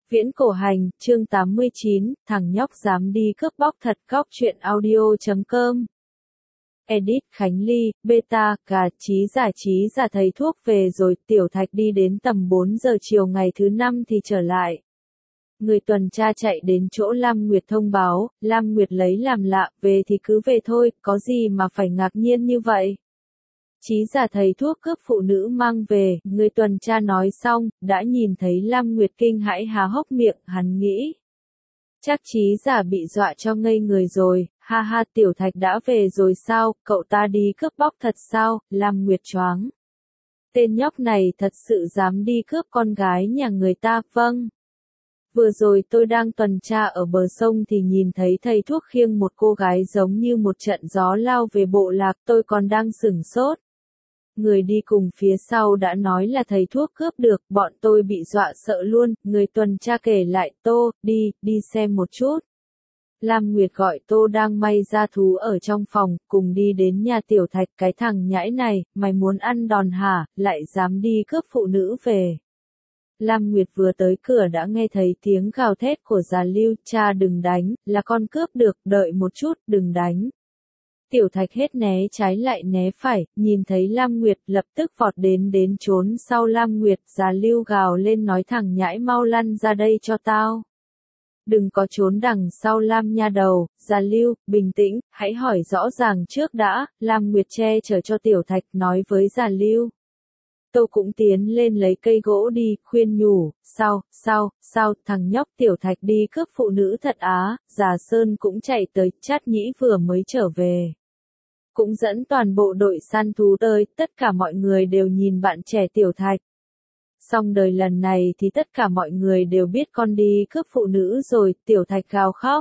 Viễn cổ hành, chương 89, thằng nhóc dám đi cướp bóc thật. Góc truyện audio.com. Edit Khánh Ly, beta, gà, trí giả thầy thuốc về rồi. Tiểu Thạch đi đến tầm 4 giờ chiều ngày thứ 5 thì trở lại. Người tuần tra chạy đến chỗ Lam Nguyệt thông báo, Lam Nguyệt lấy làm lạ, về thì cứ về thôi, có gì mà phải ngạc nhiên như vậy. Trí giả thầy thuốc cướp phụ nữ mang về, người tuần tra nói xong, đã nhìn thấy Lam Nguyệt kinh hãi há hốc miệng, hắn nghĩ. Chắc trí giả bị dọa cho ngây người rồi, ha ha. Tiểu Thạch đã về rồi sao, cậu ta đi cướp bóc thật sao? Lam Nguyệt choáng. Tên nhóc này thật sự dám đi cướp con gái nhà người ta. Vâng. Vừa rồi tôi đang tuần tra ở bờ sông thì nhìn thấy thầy thuốc khiêng một cô gái giống như một trận gió lao về bộ lạc, tôi còn đang sửng sốt. Người đi cùng phía sau đã nói là thầy thuốc cướp được, bọn tôi bị dọa sợ luôn. Người tuần tra kể lại, Tô, đi xem một chút. Lam Nguyệt gọi Tô đang may ra thú ở trong phòng, cùng đi đến nhà Tiểu Thạch. Cái thằng nhãi này, mày muốn ăn đòn hả, lại dám đi cướp phụ nữ về. Lam Nguyệt vừa tới cửa đã nghe thấy tiếng gào thét của già Lưu, cha đừng đánh, là con cướp được, đợi một chút, đừng đánh. Tiểu Thạch hết né trái lại né phải, nhìn thấy Lam Nguyệt lập tức vọt đến trốn sau Lam Nguyệt. Già Lưu gào lên nói thằng nhãi mau lăn ra đây cho tao. Đừng có trốn đằng sau Lam nha đầu. Già Lưu, bình tĩnh, hãy hỏi rõ ràng trước đã. Lam Nguyệt che chở cho Tiểu Thạch nói với già Lưu. Tô cũng tiến lên lấy cây gỗ đi, khuyên nhủ, sao, thằng nhóc Tiểu Thạch đi cướp phụ nữ thật á. Già Sơn cũng chạy tới, Chát Nhĩ vừa mới trở về. Cũng dẫn toàn bộ đội săn thú tới, tất cả mọi người đều nhìn bạn trẻ Tiểu Thạch. Xong đời lần này thì tất cả mọi người đều biết con đi cướp phụ nữ rồi. Tiểu Thạch gào khóc.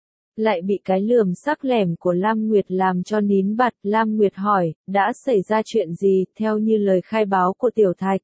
Lại bị cái lườm sắc lẻm của Lam Nguyệt làm cho nín bặt. Lam Nguyệt hỏi, đã xảy ra chuyện gì? Theo như lời khai báo của Tiểu Thạch,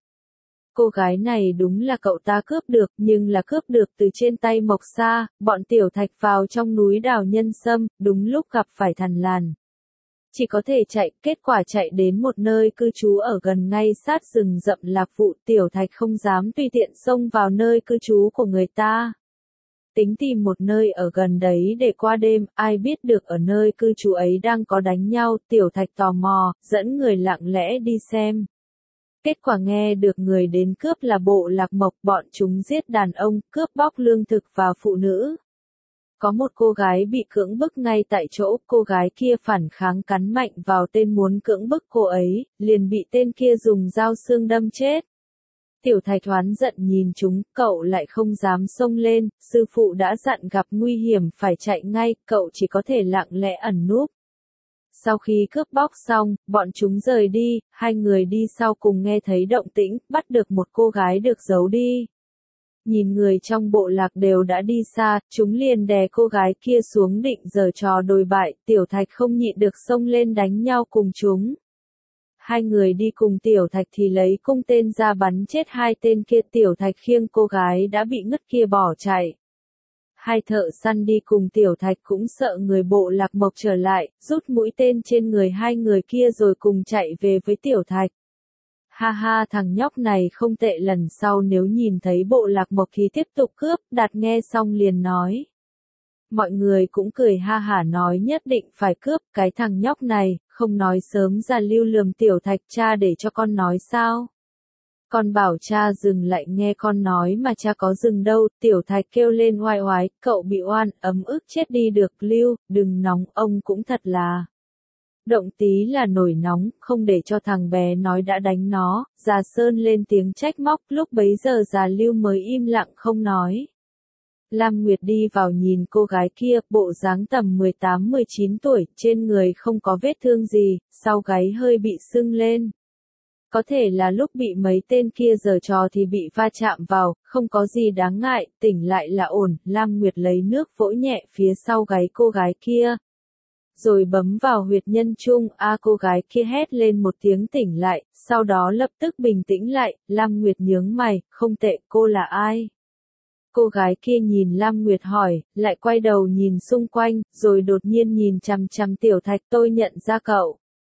cô gái này đúng là cậu ta cướp được, nhưng là cướp được từ trên tay Mộc Sa. Bọn Tiểu Thạch vào trong núi đào nhân sâm, đúng lúc gặp phải Thằn Lằn. Chỉ có thể chạy, kết quả chạy đến một nơi cư trú ở gần ngay sát rừng rậm Lạc Vụ. Tiểu Thạch không dám tùy tiện xông vào nơi cư trú của người ta. Tính tìm một nơi ở gần đấy để qua đêm, ai biết được ở nơi cư trú ấy đang có đánh nhau. Tiểu Thạch tò mò, dẫn người lặng lẽ đi xem. Kết quả nghe được người đến cướp là bộ lạc Mộc, bọn chúng giết đàn ông, cướp bóc lương thực và phụ nữ. Có một cô gái bị cưỡng bức ngay tại chỗ, cô gái kia phản kháng cắn mạnh vào tên muốn cưỡng bức cô ấy, liền bị tên kia dùng dao xương đâm chết. Tiểu Thạch oán giận nhìn chúng, cậu lại không dám xông lên, sư phụ đã dặn gặp nguy hiểm phải chạy ngay, cậu chỉ có thể lặng lẽ ẩn núp. Sau khi cướp bóc xong, bọn chúng rời đi, hai người đi sau cùng nghe thấy động tĩnh, bắt được một cô gái được giấu đi. Nhìn người trong bộ lạc đều đã đi xa, chúng liền đè cô gái kia xuống định giở trò đồi bại. Tiểu Thạch không nhịn được xông lên đánh nhau cùng chúng. Hai người đi cùng Tiểu Thạch thì lấy cung tên ra bắn chết hai tên kia. Tiểu Thạch khiêng cô gái đã bị ngất kia bỏ chạy. Hai thợ săn đi cùng Tiểu Thạch cũng sợ người bộ lạc Mộc trở lại, rút mũi tên trên người hai người kia rồi cùng chạy về với Tiểu Thạch. Ha ha, thằng nhóc này không tệ, lần sau nếu nhìn thấy bộ lạc Mộc thì tiếp tục cướp. Đạt nghe xong liền nói. Mọi người cũng cười ha hả nói nhất định phải cướp. Cái thằng nhóc này, không nói sớm. Già Lưu lườm Tiểu Thạch, cha để cho con nói sao? Con bảo cha dừng lại, nghe con nói mà cha có dừng đâu. Tiểu Thạch kêu lên oai oái, cậu bị oan, ấm ức chết đi được. Lưu, đừng nóng, ông cũng thật là động tí là nổi nóng, không để cho thằng bé nói đã đánh nó. Già Sơn lên tiếng trách móc, lúc bấy giờ già Lưu mới im lặng không nói. Lam Nguyệt đi vào nhìn cô gái kia, bộ dáng tầm 18-19 tuổi, trên người không có vết thương gì, sau gáy hơi bị sưng lên. Có thể là lúc bị mấy tên kia giở trò thì bị va chạm vào, không có gì đáng ngại, tỉnh lại là ổn. Lam Nguyệt lấy nước vỗ nhẹ phía sau gáy cô gái kia, rồi bấm vào huyệt nhân trung. Cô gái kia hét lên một tiếng tỉnh lại, sau đó lập tức bình tĩnh lại. Lam Nguyệt nhướng mày, không tệ, cô là ai? Cô gái kia nhìn Lam Nguyệt hỏi, lại quay đầu nhìn xung quanh, rồi đột nhiên nhìn chằm chằm Tiểu Thạch, tôi nhận ra cậu.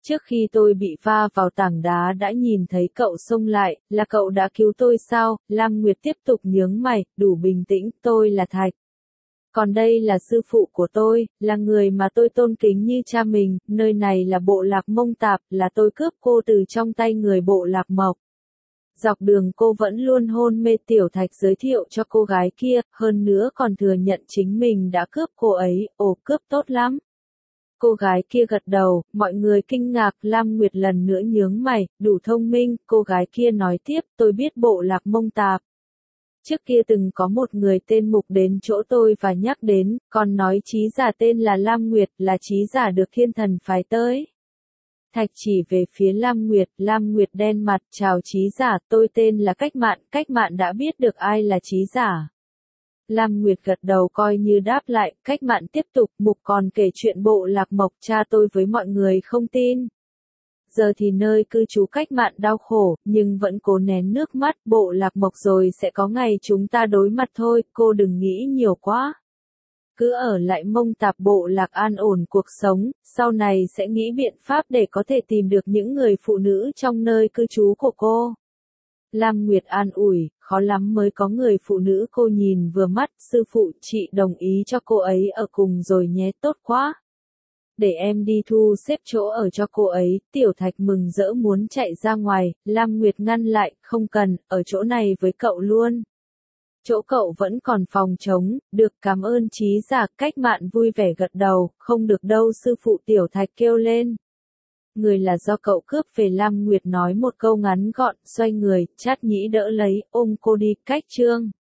Trước khi tôi bị va vào tảng đá đã nhìn thấy cậu xông lại, là cậu đã cứu tôi sao? Lam Nguyệt tiếp tục nhướng mày, đủ bình tĩnh, tôi là Thạch. Còn đây là sư phụ của tôi, là người mà tôi tôn kính như cha mình, nơi này là bộ lạc Mông Tạp, là tôi cướp cô từ trong tay người bộ lạc Mộc. Dọc đường cô vẫn luôn hôn mê Tiểu Thạch giới thiệu cho cô gái kia, hơn nữa còn thừa nhận chính mình đã cướp cô ấy, ồ cướp tốt lắm. Cô gái kia gật đầu, mọi người kinh ngạc, Lam Nguyệt lần nữa nhướng mày, đủ thông minh, cô gái kia nói tiếp, tôi biết bộ lạc Mông Tạp. Trước kia từng có một người tên Mục đến chỗ tôi và nhắc đến, còn nói trí giả tên là Lam Nguyệt, là trí giả được thiên thần phái tới. Thạch chỉ về phía Lam Nguyệt đen mặt, chào trí giả, tôi tên là Cách Mạn đã biết được ai là trí giả. Lam Nguyệt gật đầu coi như đáp lại, Cách Mạn tiếp tục, Mục còn kể chuyện bộ lạc Mộc cha tôi với mọi người không tin. Giờ thì nơi cư trú Cách Mạn đau khổ, nhưng vẫn cố nén nước mắt, bộ lạc Mộc rồi sẽ có ngày chúng ta đối mặt thôi, cô đừng nghĩ nhiều quá. Cứ ở lại Mông Tạp bộ lạc an ổn cuộc sống, sau này sẽ nghĩ biện pháp để có thể tìm được những người phụ nữ trong nơi cư trú của cô. Lam Nguyệt an ủi, khó lắm mới có người phụ nữ cô nhìn vừa mắt, sư phụ chị đồng ý cho cô ấy ở cùng rồi nhé, tốt quá. Để em đi thu xếp chỗ ở cho cô ấy, Tiểu Thạch mừng rỡ muốn chạy ra ngoài, Lam Nguyệt ngăn lại, không cần, ở chỗ này với cậu luôn. Chỗ cậu vẫn còn phòng trống, được cảm ơn trí giả, Cách Mạn vui vẻ gật đầu, không được đâu sư phụ, Tiểu Thạch kêu lên. Người là do cậu cướp về, Lam Nguyệt nói một câu ngắn gọn, xoay người, Chát Nhĩ đỡ lấy, ôm cô đi, Cách Trương.